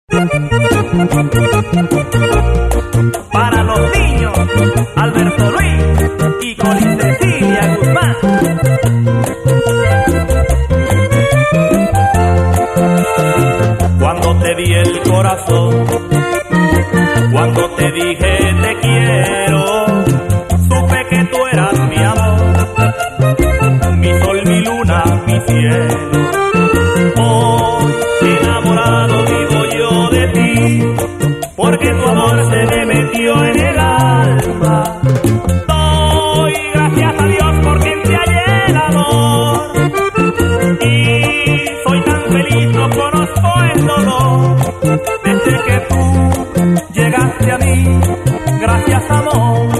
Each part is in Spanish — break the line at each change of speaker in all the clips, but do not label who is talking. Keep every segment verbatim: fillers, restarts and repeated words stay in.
Para los niños, Alberto Luis y Colin Cecilia Guzmán. Cuando te di el corazón, cuando te dije te quiero, supe que tú eras mi amor, mi sol, mi luna, mi cielo. Hoy enamorado vivo yo de ti, porque tu amor se me metió en el alma. Doy gracias a Dios porque en ti hallé el amor, y soy tan feliz, no conozco el dolor, desde que tú llegaste a mí. Gracias, amor.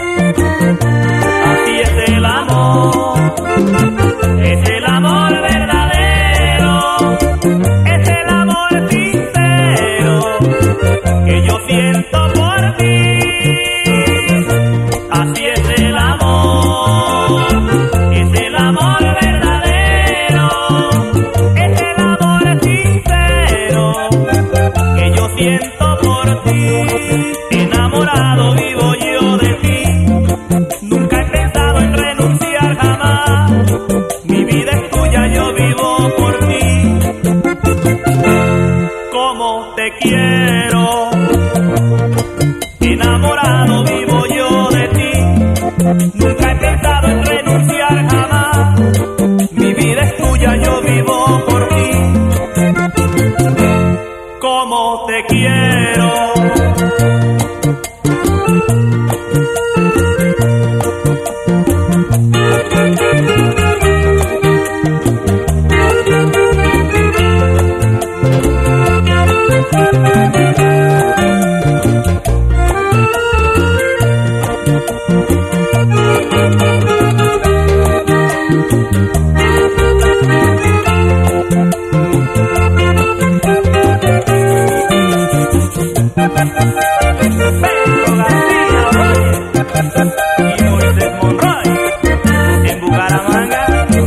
Así es el amor, es el amor verdadero, es el amor sincero que yo siento por ti. Así es el amor, es el amor verdadero, es el amor sincero que yo siento por ti. Enamorado vivo yo de ti, nunca he pensado en renunciar jamás. Mi vida es tuya, yo vivo por ti. Como te quiero, enamorado vivo yo de ti, nunca he pensado en renunciar jamás. Mi vida es tuya, yo vivo por ti. Como te quiero. Y Moisés Monroy en Bucaramanga.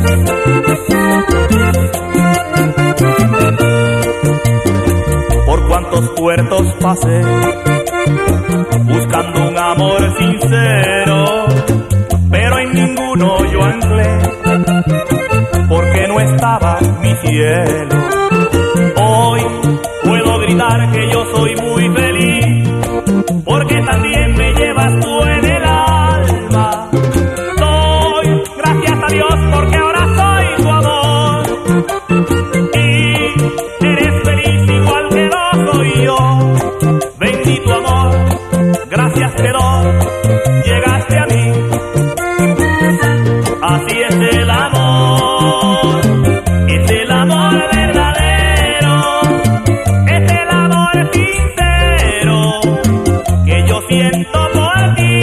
Por cuantos puertos pasé buscando un amor sincero, pero en ninguno yo anclé, porque no estaba mi cielo. Hoy puedo gritar que yo soy muy feliz, porque también me llevas tú en el alma. Doy gracias a Dios porque ahora soy tu amor, y eres feliz igual que lo soy yo. Bendito amor, gracias te doy, llegaste a mí. Así es el amor, es el amor verdadero, es el amor sincero que yo siento por ti.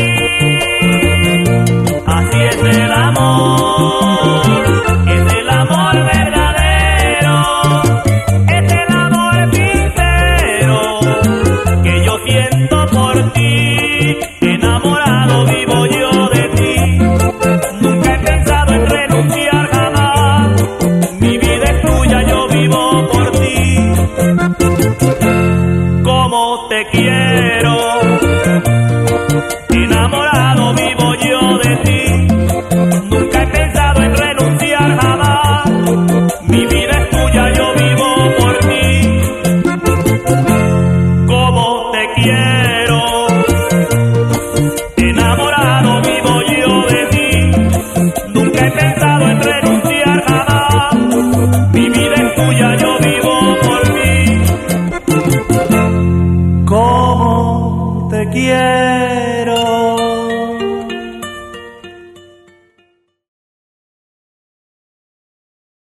Así es el amor, es el amor verdadero, es el amor sincero que yo siento por ti. Enamorado vivo yo de ti, nunca he pensado en renunciar jamás. Mi vida es tuya, yo vivo por ti. Como te quiero,